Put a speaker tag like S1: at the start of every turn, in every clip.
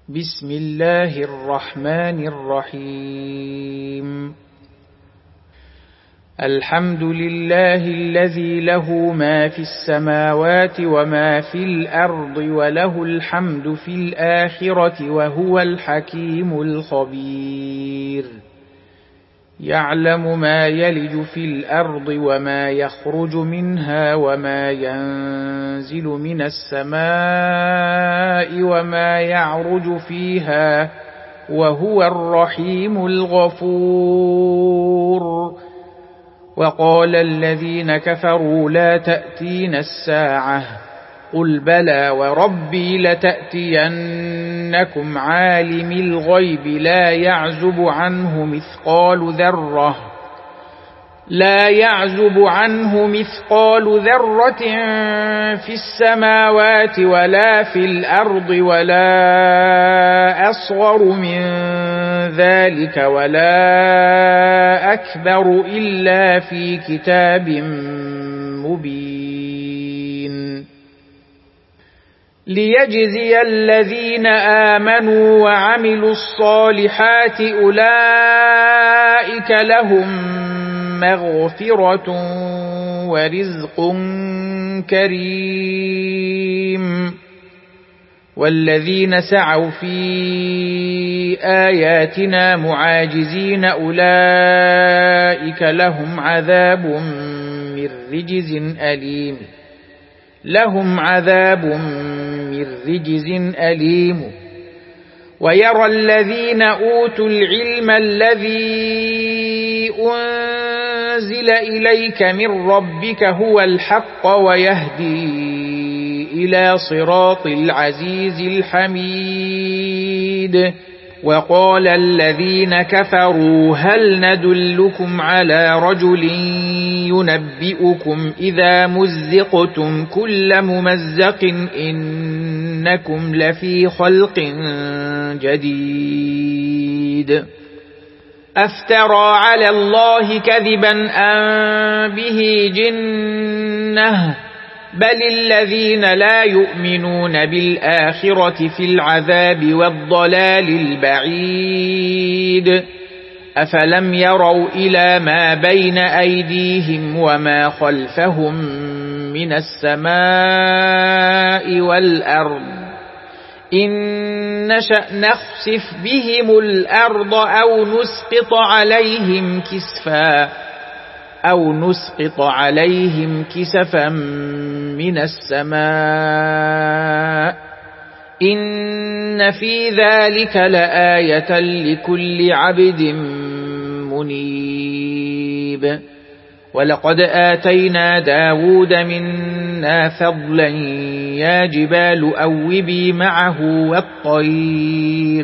S1: بسم الله الرحمن الرحيم. الحمد لله الذي له ما في السماوات وما في الأرض وله الحمد في الآخرة وهو الحكيم الخبير. يعلم ما يلج في الأرض وما يخرج منها وما ينزل من السماء وما يعرج فيها وهو الرحيم الغفور. وقال الذين كفروا لا تأتينا الساعة قل بلى وربي لتأتينكم عالم الغيب لا يعزب عنه مثقال ذرة في السماوات ولا في الأرض ولا أصغر من ذلك ولا أكبر إلا في كتاب مبين. ليجزي الذين آمنوا وعملوا الصالحات أولئك لهم مغفرة ورزق كريم. والذين سعوا في آياتنا معاجزين أولئك لهم عذاب من رجز أليم. ويرى الذين أوتوا العلم الذي أنزل إليك من ربك هو الحق ويهدي إلى صراط العزيز الحميد. وقال الذين كفروا هل ندلكم على رجل ينبئكم إذا مزقتم كل ممزق إنكم لفي خلق جديد. أفترى على الله كذبا أم به جنة بل الذين لا يؤمنون بالآخرة في العذاب والضلال البعيد. أفلم يروا إلى ما بين أيديهم وما خلفهم من السماء والأرض إن نشأ نخسف بهم الأرض أو نسقط عليهم كسفا من السماء إن في ذلك لآية لكل عبد منيب. ولقد آتينا داود منا فضلا يا جبال أوبي معه والطير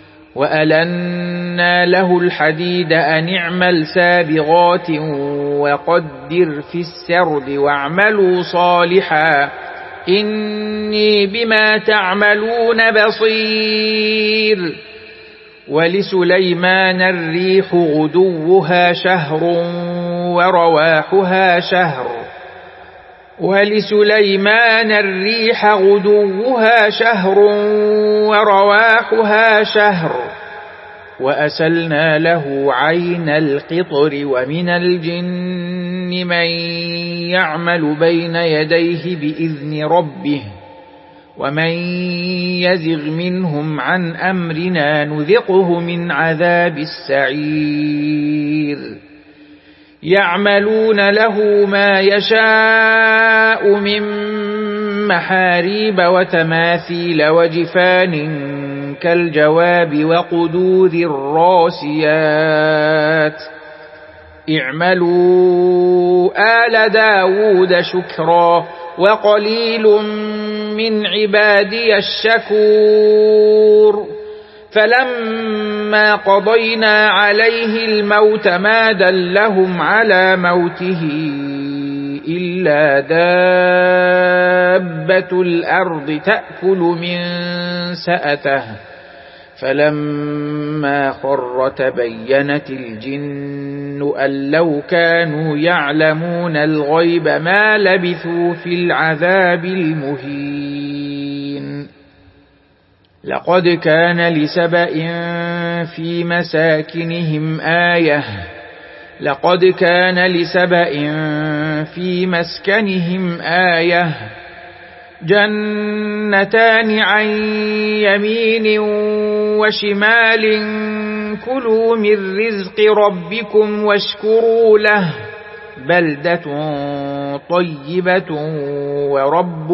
S1: وألنا له الحديد أن اعمل سابغات وقدر في السرد واعملوا صالحا إني بما تعملون بصير. ولسليمان الريح غدوها شهر ورواحها شهر وأسلنا له عين القطر ومن الجن من يعمل بين يديه بإذن ربه ومن يزغ منهم عن أمرنا نذقه من عذاب السعير. يعملون له ما يشاء من محاريب وتماثيل وجفان كالجواب وقدور الراسيات اعملوا آل داود شكرا وقليل من عبادي الشكور. فلما قضينا عليه الموت ما دلهم على موته إلا دابة الأرض تأكل من سأته فلما خر تبينت الجن أن لو كانوا يعلمون الغيب ما لبثوا في العذاب المهين. لقد كان لسبإ في مساكنهم آية لقد كان لسبإ في مسكنهم آية جنتان عن يمين وشمال كلوا من رزق ربكم واشكروا له بلدة طيبة ورب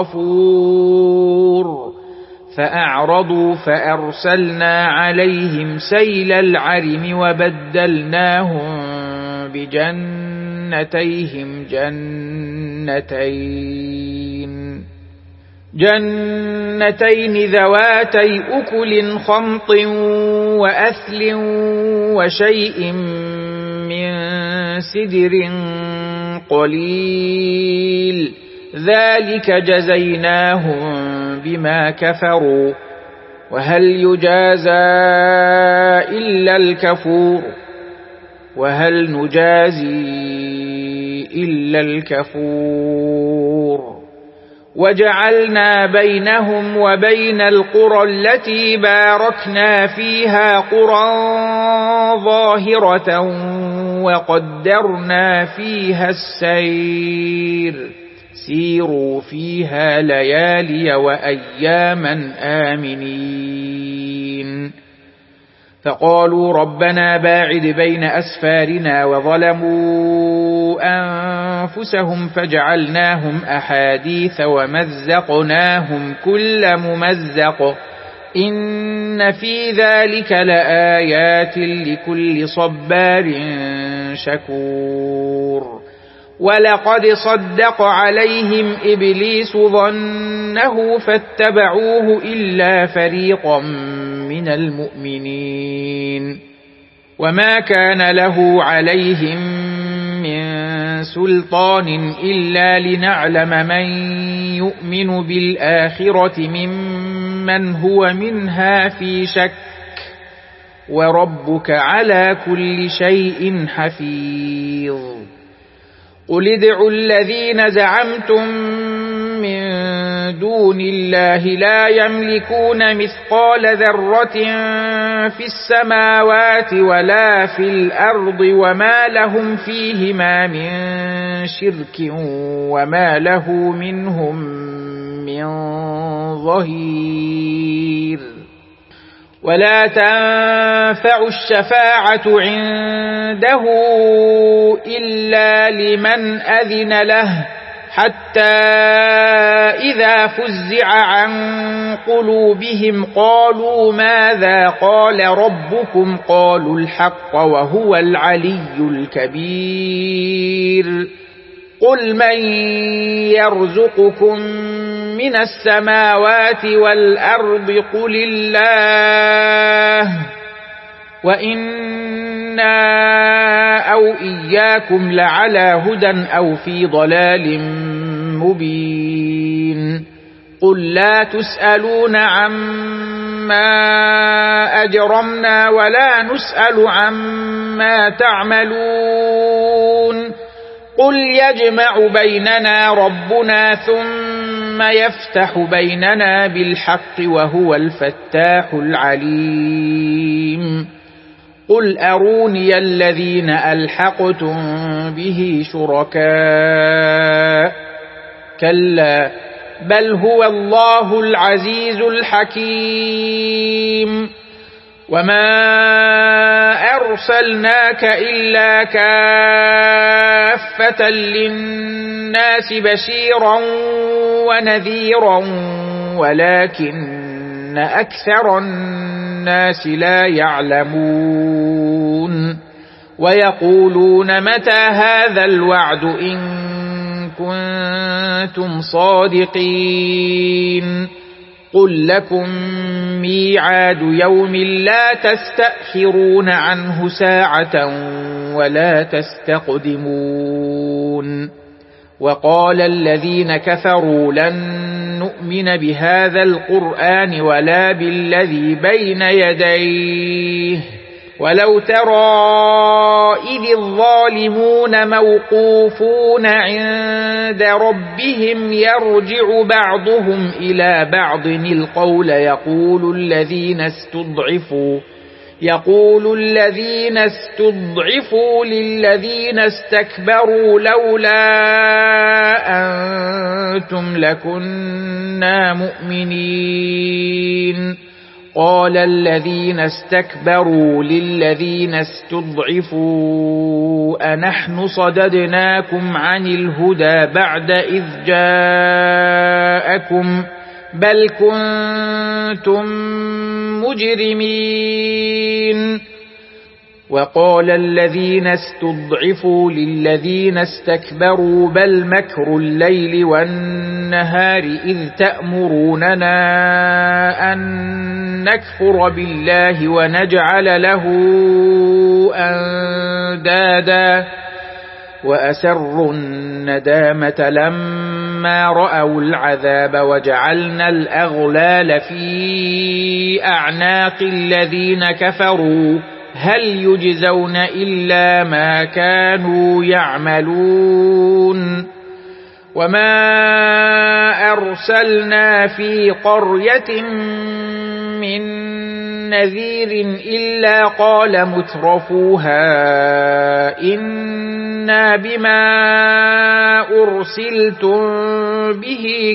S1: غفور فأعرضوا فأرسلنا عليهم سيل العرم وبدلناهم بجنتيهم جنتين ذواتي أكل خمط وأثل وشيء من سدر قليل ذلك جزيناهم بما كفروا وهل يجازى إلا الكفور وهل نجازي إلا الكفور وجعلنا بينهم وبين القرى التي باركنا فيها قرى ظاهرة وقدرنا فيها السير سيروا فيها ليالي وأياما آمنين فقالوا ربنا باعد بين أسفارنا وظلموا أنفسهم فجعلناهم أحاديث ومزقناهم كل ممزق إن في ذلك لآيات لكل صبار شكور ولقد صدق عليهم إبليس ظنه فاتبعوه إلا فريقا من المؤمنين وما كان له عليهم من سلطان إلا لنعلم من يؤمن بالآخرة ممن هو منها في شك وربك على كل شيء حفيظ قل ادعوا الذين زعمتم من دون الله لا يملكون مثقال ذرة في السماوات ولا في الأرض وما لهم فيهما من شرك وما له منهم من ظهير ولا تنفع الشفاعة عنده إلا لمن أذن له حتى إذا فزع عن قلوبهم قالوا ماذا قال ربكم قالوا الحق وهو العلي الكبير قل من يرزقكم من السماوات والأرض قل الله وإنا أو إياكم لعلى هدى أو في ضلال مبين قل لا تسألون عما أجرمنا ولا نسأل عما تعملون قل يجمع بيننا ربنا ثم يفتح بيننا بالحق وهو الفتاح العليم قل أروني الذين ألحقتم به شركاء كلا بل هو الله العزيز الحكيم وما أرسلناك إلا كافة للناس بشيرا ونذيرا ولكن أكثر الناس لا يعلمون ويقولون متى هذا الوعد إن كنتم صادقين قل لكم ميعاد يوم لا تستأخرون عنه ساعة ولا تستقدمون وقال الذين كفروا لن نؤمن بهذا القرآن ولا بالذي بين يديه ولو ترى إذ الظالمون موقوفون عند ربهم يرجع بعضهم إلى بعض القول يقول الذين استضعفوا للذين استكبروا لولا أنتم لكنا مؤمنين قال الذين استكبروا للذين استضعفوا أنحن صددناكم عن الهدى بعد إذ جاءكم بل كنتم مجرمين وقال الذين استضعفوا للذين استكبروا بل مكر الليل والنهار إذ تأمروننا أن نكفر بالله ونجعل له أندادا وأسروا الندامة لما رأوا العذاب وجعلنا الأغلال في أعناق الذين كفروا هل يجزون إلا ما كانوا يعملون وما أرسلنا في قرية من نذير إلا قال مترفوها إنا بما أرسلتم به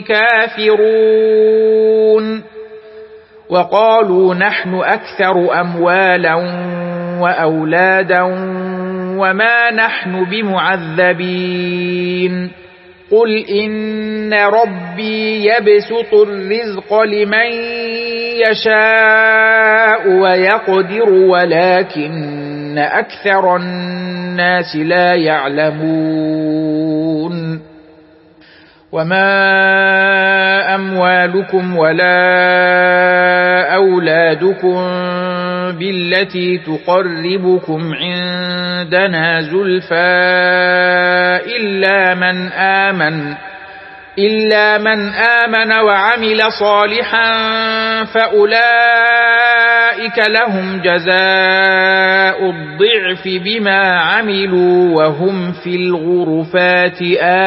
S1: كافرون وقالوا نحن أكثر أموالا وأولادا وما نحن بمعذبين قل إن ربي يبسط الرزق لمن يشاء ويقدر ولكن أكثر الناس لا يعلمون وما أموالكم ولا أولادكم بالتي تقربكم عندنا زلفى إلا من آمن وعمل صالحا فأولئك لهم جزاء الضعف بما عملوا وهم في الغرفات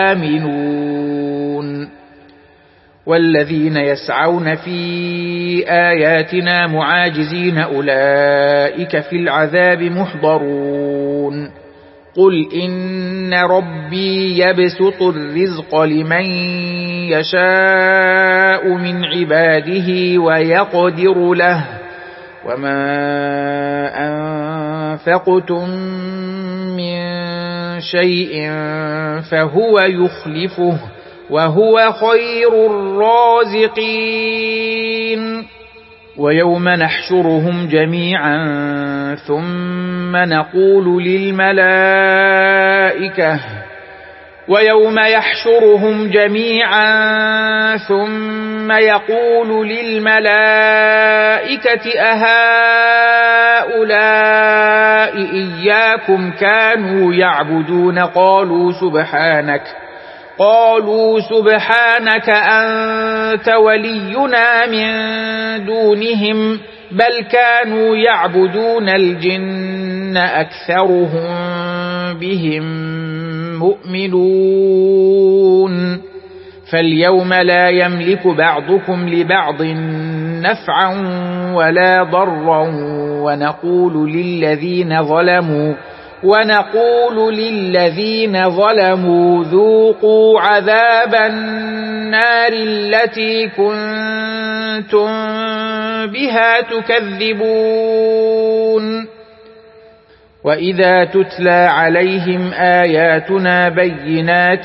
S1: آمنون والذين يسعون في آياتنا معاجزين أولئك في العذاب محضرون قل إن ربي يبسط الرزق لمن يشاء من عباده ويقدر له وما أنفقتم من شيء فهو يخلفه وهو خير الرازقين ويوم نحشرهم جميعا ثم نقول للملائكة أهؤلاء إياكم كانوا يعبدون قالوا سبحانك أنت ولينا من دونهم بل كانوا يعبدون الجن أكثرهم بهم مؤمنون فاليوم لا يملك بعضكم لبعض نفعا ولا ضرا ونقول للذين ظلموا ذوقوا عذاب النار التي كنتم بها تكذبون وإذا تتلى عليهم آياتنا بينات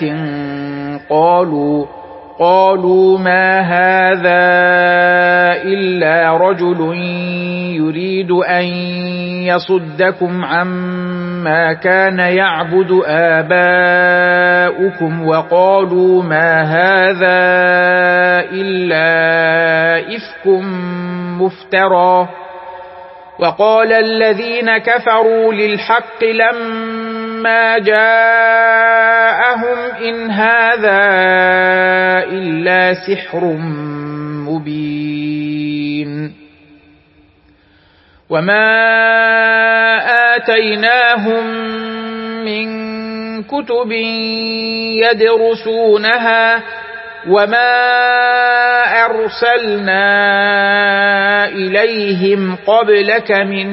S1: قالوا ما هذا إلا رجل يريد أن يصدكم عما كان يعبد آباؤكم وقالوا ما هذا إلا إفك مفترى وقال الذين كفروا للحق لما جاءهم إن هذا إلا سحر مبين وما آتيناهم من كتب يدرسونها وما أرسلنا إليهم قبلك من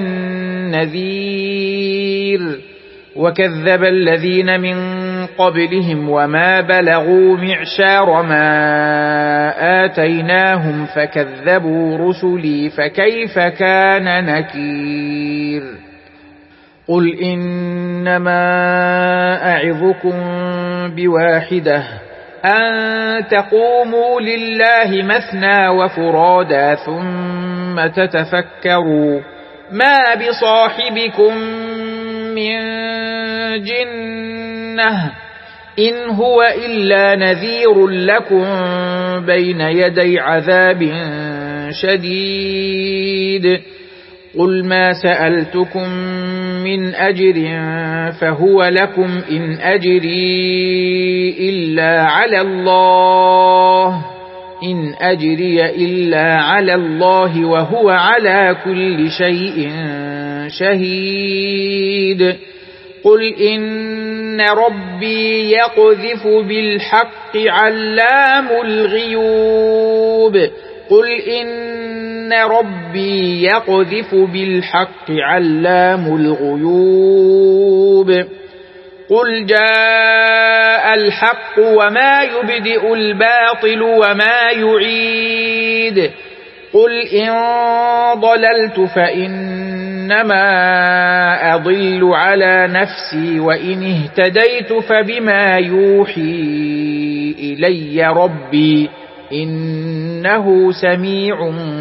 S1: نذير وكذب الذين من قبلهم وما بلغوا معشار ما آتيناهم فكذبوا رسلي فكيف كان نكير قل إنما أعظكم بواحدة أن تقوموا لله مثنى وفرادا ثم تتفكروا ما بصاحبكم من جنة إن هو إلا نذير لكم بين يدي عذاب شديد قل ما سألتكم من أجر فهو لكم إن أجري إلا على الله وهو على كل شيء شهيد قل إن ربي يقذف بالحق علام الغيوب قل جاء الحق وما يبدئ الباطل وما يعيد قل إن ضللت فإنما أضل على نفسي وإن اهتديت فبما يوحي إلي ربي إنه سميع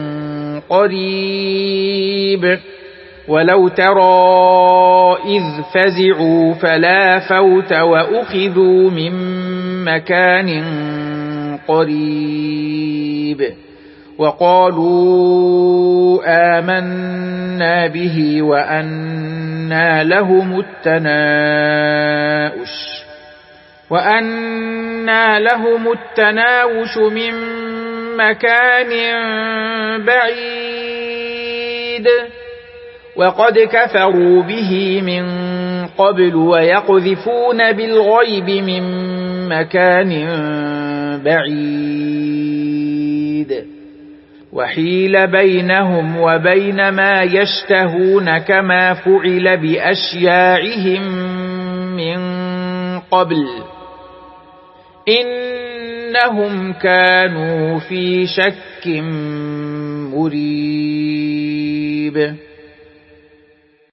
S1: قريب ولو ترى إذ فزعوا فلا فوت وأخذوا من مكان قريب وقالوا آمنا به وأنى لهم التناوش من مكان بعيد وقد كفروا به من قبل ويقذفون بالغيب من مكان بعيد وحيل بينهم وبين ما يشتهون كما فعل بأشياعهم من قبل إنهم كانوا في شك مريب